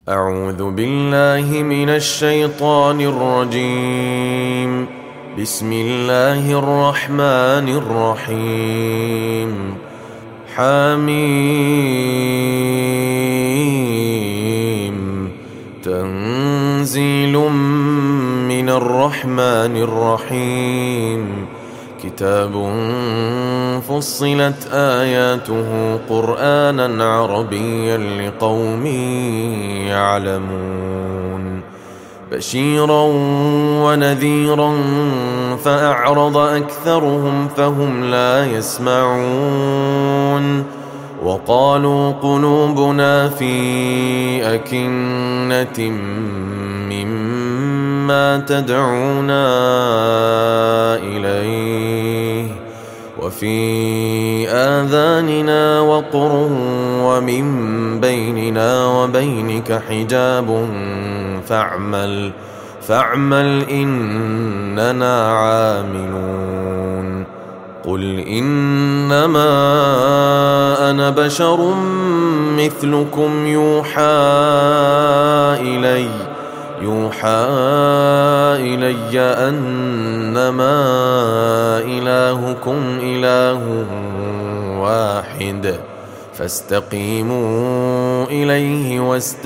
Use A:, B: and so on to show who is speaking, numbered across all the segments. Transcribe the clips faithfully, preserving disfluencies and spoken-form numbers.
A: أعوذ بالله من الشيطان الرجيم. بسم الله الرحمن الرحيم. حميم. تنزيل من الرحمن الرحيم. كتاب فصلت آياته قرآنا عربيا لقوم يعلمون. بشيرا ونذيرا فأعرض أكثرهم فهم لا يسمعون. وقالوا قلوبنا في أكنة مما تدعونا إليه وفي آذاننا وقر ومن بيننا وبينك حجاب فاعمل فاعمل إننا عاملون. قل إنما أنا بشر مثلكم يوحى إلي يوحى إلي أنما إلهكم إله واحد فاستقيموا إليه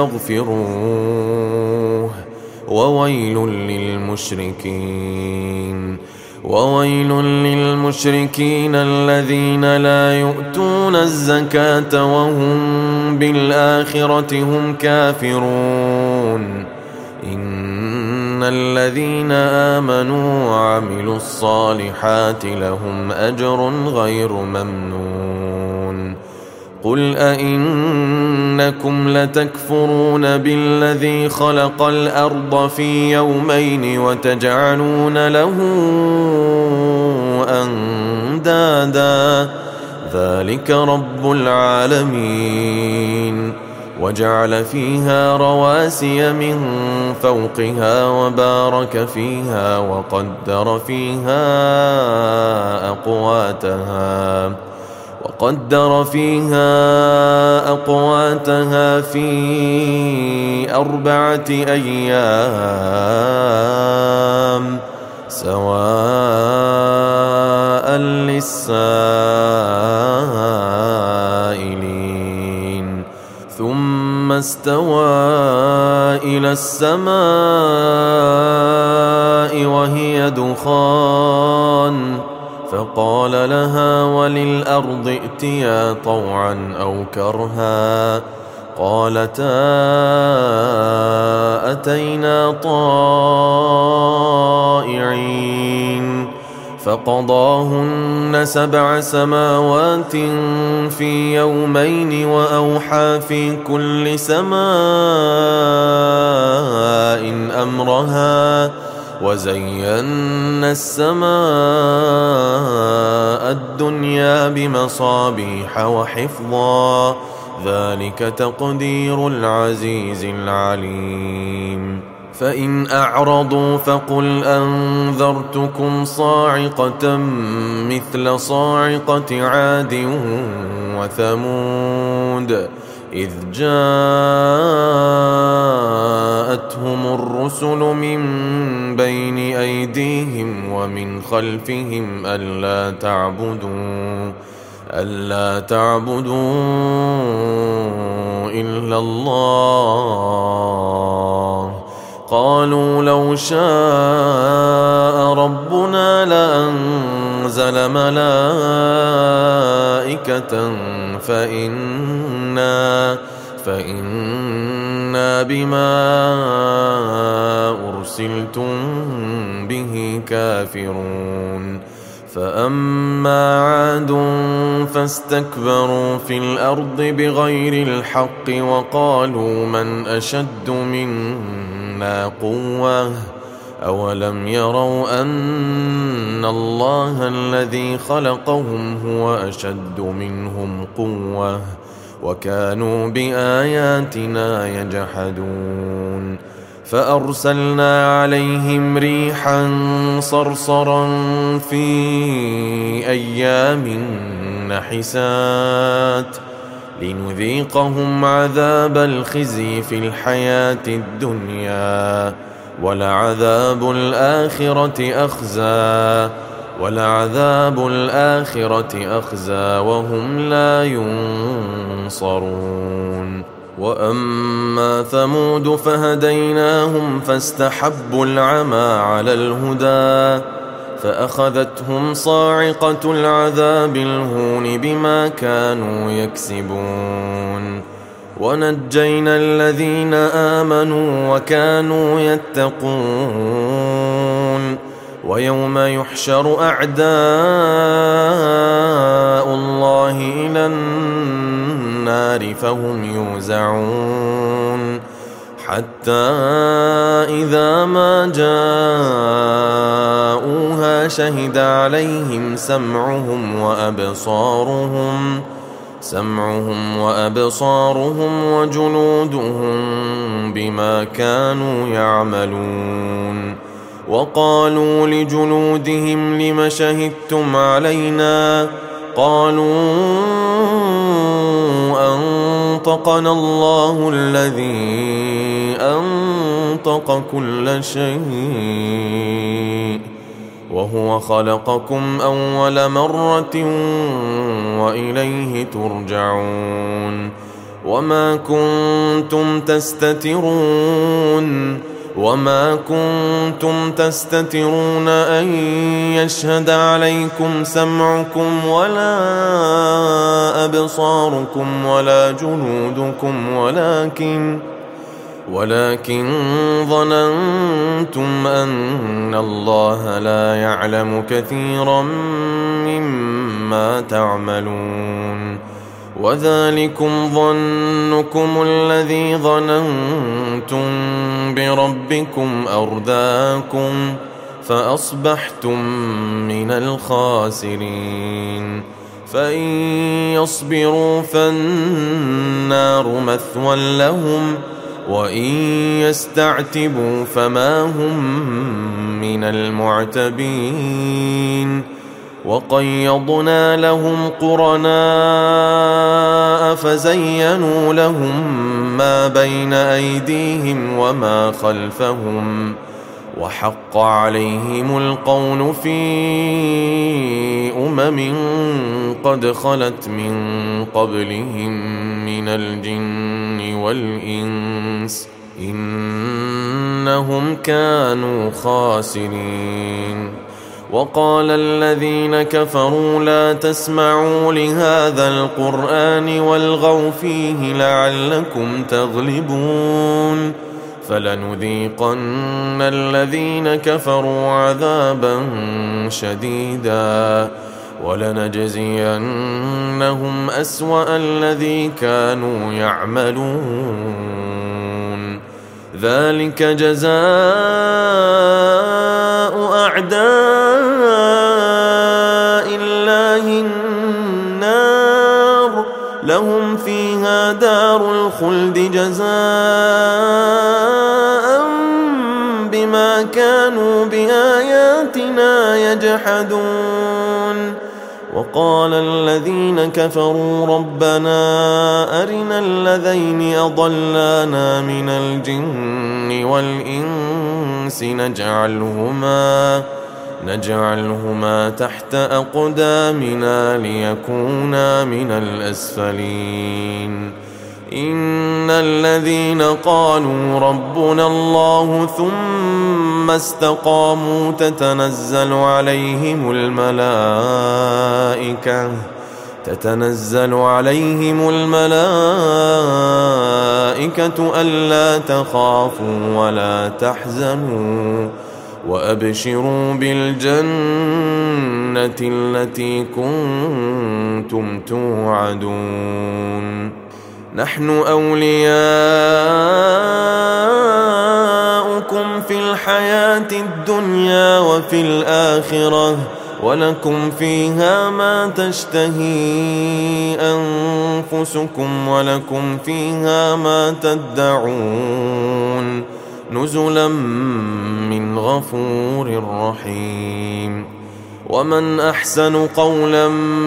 A: واستغفروه. وويل للمشركين وويل للمشركين الذين لا يؤتون الزكاة وهم بالآخرة هم كافرون. إن الذين آمنوا وعملوا الصالحات لهم أجر غير ممنون. قل أئنكم لتكفرون بالذي خلق الأرض في يومين وتجعلون له أندادا ذلك رب العالمين. وجعل فيها رواسي من فوقها وبارك فيها وقدر فيها أقواتها وقدر فيها أقواتها في أربعة أيام سواء للسائلين. ثم استوى إلى السماء وهي دخان فقال لها وللأرض ائتيا طوعا أو كرها قالتا أتينا طائعين. فقضاهن سبع سماوات في يومين وأوحى في كل سماء أمرها وزينا السماء الدنيا بمصابيح وحفظا ذلك تقدير العزيز العليم. فإن أعرضوا فقل أنذرتكم صاعقة مثل صاعقة عاد وثمود إذ جاءتهم الرسل من بين أيديهم ومن خلفهم ألا تعبدوا ألا تعبدوا إلا الله قالوا لو شاء ربنا لأنزل ملائكة فإنا فإنا بما أرسلتم به كافرون. فأما عاد فاستكبروا في الأرض بغير الحق وقالوا من أشد منا قوة أولم يروا أن الله الذي خلقهم هو أشد منهم قوة وكانوا بآياتنا يجحدون. فأرسلنا عليهم ريحا صرصرا في أيام نحسات لنذيقهم عذاب الخزي في الحياة الدنيا ولعذاب الآخرة أخزى ولعذاب الآخرة أخزى وهم لا ينصرون. وأما ثمود فهديناهم فاستحبوا العمى على الهدى فأخذتهم صاعقة العذاب الهون بما كانوا يكسبون ونجينا الذين آمنوا وكانوا يتقون. ويوم يحشر أعداء الله إلى النار فهم يوزعون حتى إذا ما جاءوها شهد عليهم سمعهم وأبصارهم سمعهم وأبصارهم وجلودهم بما كانوا يعملون. وقالوا لجلودهم لم شهدتم علينا قالوا أنطقنا الله الذي أنطق كل شيء وهو خلقكم أول مرة وإليه ترجعون. وما كنتم تستترون وما كنتم تستترون أن يشهد عليكم سمعكم ولا أبصاركم ولا جلودكم ولكن ولكن ظننتم أن الله لا يعلم كثيرا مما تعملون. وذلكم ظنكم الذي ظننتم بربكم أرداكم فأصبحتم من الخاسرين. فإن يصبروا فالنار مثوى لهم وإن يستعتبوا فما هم من المعتبين. وقيضنا لهم قرناء فزينوا لهم ما بين أيديهم وما خلفهم وحق عليهم القول في أمم قد خلت من قبلهم من الجن والإنس إنهم كانوا خاسرين. وقال الذين كفروا لا تسمعوا لهذا القرآن والغوا فيه لعلكم تغلبون. فلنذيقن الذين كفروا عذابا شديدا ولنجزينهم أسوأ الذي كانوا يعملون. ذلك جزاء أعداء الله النار لهم فيها دار الخلد جزاء بما كانوا بآياتنا يجحدون. وقال الذين كفروا ربنا أرنا الذين أضلانا من الجن والإنس نجعلهما نجعلهما تحت أقدامنا ليكونا من الأسفلين. إن الذين قالوا ربنا الله ثم استقاموا تتنزل عليهم الملائكة تتنزل عليهم الملائكة ألا تخافوا ولا تحزنوا وأبشروا بالجنة التي كنتم توعدون. نحن أولياؤكم في الحياة الدنيا وفي الآخرة ولكم فيها ما تشتهي أنفسكم ولكم فيها ما تدعون نزلا من غفور رحيم. ومن أحسن قولا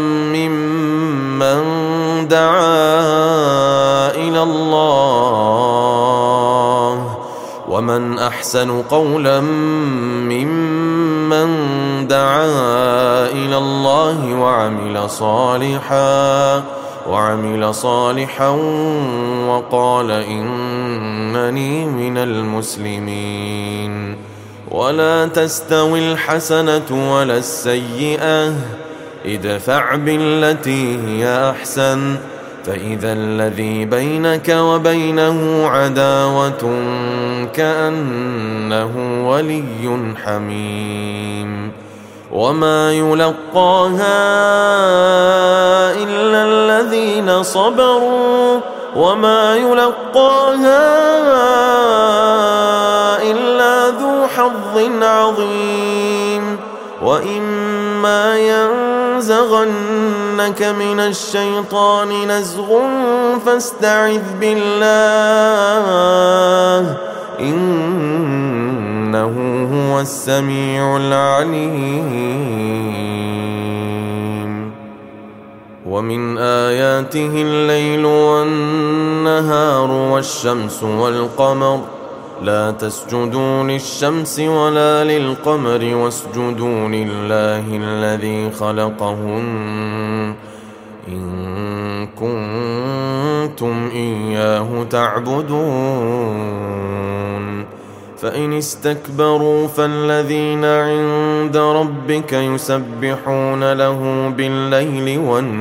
A: ممن دعا إلى الله ومن أحسن قولا ممن دعا إلى الله وعمل صالحا وعمل صالحا وقال إنني من المسلمين. ولا تستوي الحسنة ولا السيئة ادفع بالتي هي أحسن فإذا الذي بينك وبينه عداوة كأنه ولي حميم. وما يلقاها إلا الذين صبروا وما يلقاها إلا ذو حظ عظيم. وإما ينزغنك من الشيطان نزغ فاستعذ بالله إنه هو السميع العليم. ومن آياته الليل والنهار والشمس والقمر لا تسجدوا للشمس ولا للقمر واسجدوا لله الذي خلقهن إن كنتم إياه تعبدون. فإن استكبروا فالذين عند ربك يسبحون له بالليل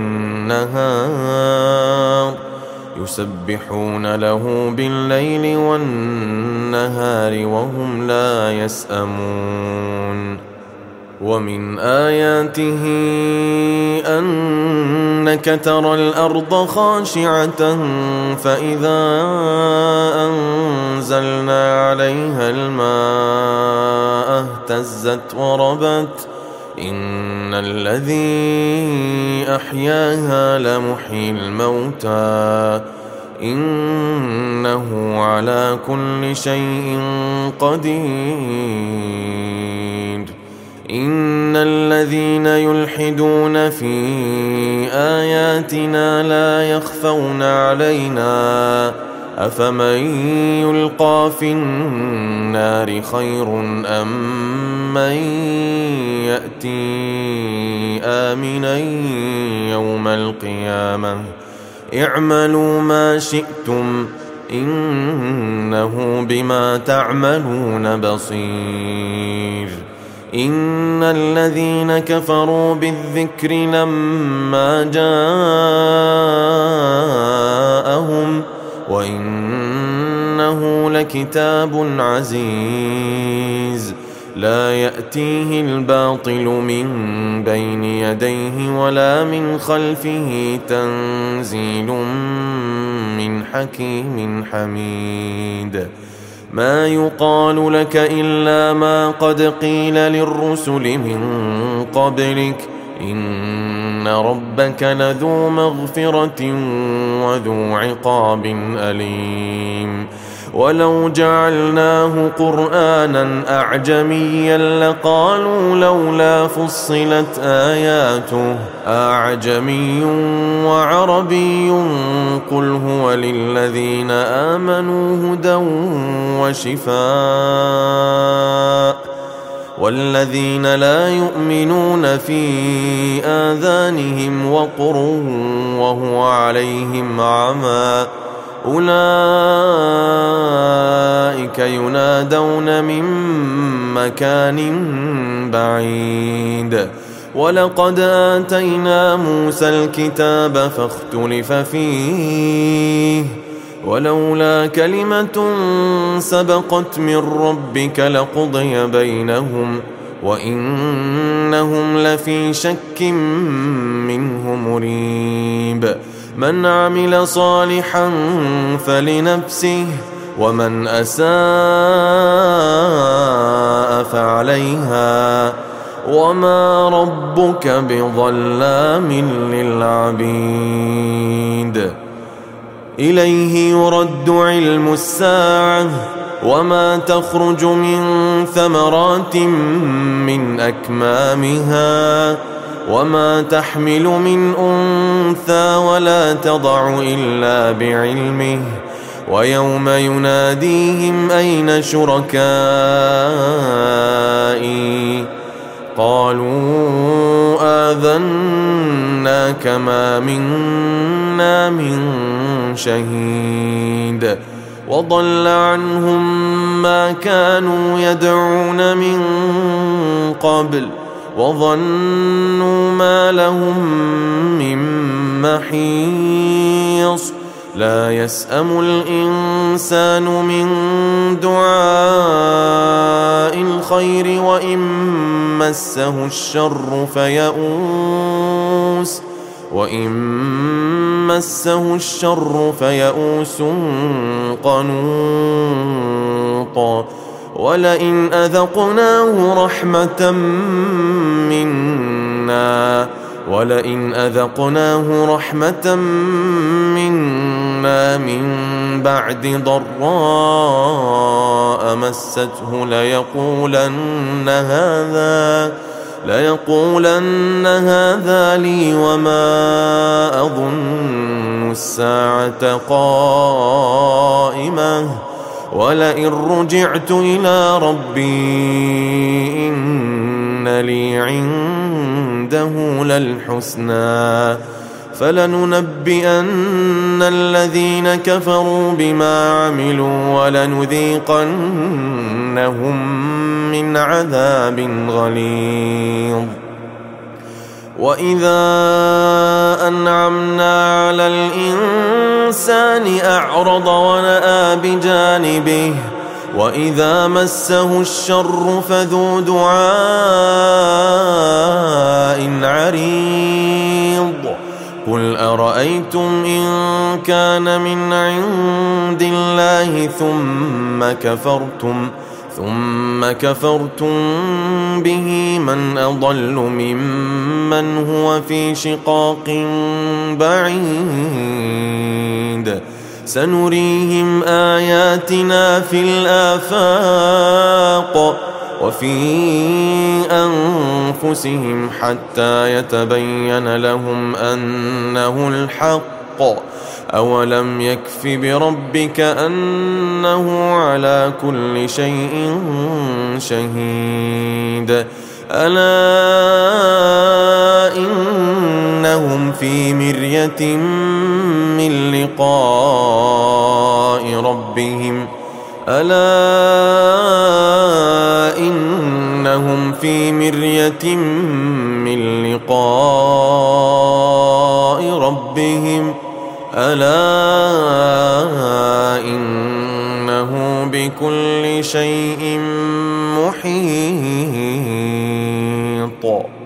A: والنهار يسبحون له بالليل والنهار وهم لا يسأمون. ومن آياته أنك ترى الأرض خاشعة فإذا أنزلنا عليها الماء اهتزت وربت إن الذي أحياها لمحيي الموتى إنه على كل شيء قدير. إن الذين يلحدون في آياتنا لا يخفون علينا أفمن يلقى في النار خير أم من يأتي آمنا يوم القيامة اعملوا ما شئتم إنه بما تعملون بصير. إن الذين كفروا بالذكر لما جاءهم وإنه لكتاب عزيز لا يأتيه الباطل من بين يديه ولا من خلفه تنزيل من حكيم حميد. ما يقال لك إلا ما قد قيل للرسل من قبلك إن ربك لذو مغفرة وذو عقاب أليم. ولو جعلناه قرآنا أعجميا لقالوا لولا فصلت آياته أعجمي وعربي قل هو للذين آمنوا هدى وشفاء والذين لا يؤمنون في آذانهم وقر وهو عليهم عمى أولئك ينادون من مكان بعيد. ولقد آتينا موسى الكتاب فاختلف فيه ولولا كلمة سبقت من ربك لقضي بينهم وإنهم لفي شك منه مريب. من عمل صالحا فلنفسه ومن أساء فعليها وما ربك بظلام للعبيد. إليه يرد علم الساعة وما تخرج من ثمرات من أكمامها وما تحمل من أنثى ولا تضع إلا بعلمه ويوم يناديهم أين شركائي قالوا آذناك ما منا من شهيد وضل عنهم ما كانوا يدعون من قبل وظنوا ما لهم من محيص لا يسأم الإنسان من دعاء الخير وإن مسه الشر فيئوس وإن مسه الشر فيئوس قنوط ولئن أذقناه رحمة منا ولئن أذقناه رحمة منا من بعد ضراء مسته ليقولن هذا ليقولن هذا لي وما أظن الساعة قائمة ولئن رجعت إلى ربي إن لي عنده للحسنى فلننبئن الذين كفروا بما عملوا ولنذيقنهم من عذاب غليظ وإذا أنعمنا على الإنسان أعرض ونأى بجانبه وإذا مسه الشر فذو دعاء عريض قل أرأيتم إن كان من عند الله ثم كفرتم ثم كفرتم به من أضل ممن هو في شقاق بعيد سنريهم آياتنا في الآفاق وفي أنفسهم حتى يتبين لهم أنه الحق أولم يكف بربك أنه على كل شيء شهيد ألا إنهم في مرية من لقاء ربهم ألا إنهم في مرية من لقاء ربهم ألا إنه بكل شيء محيط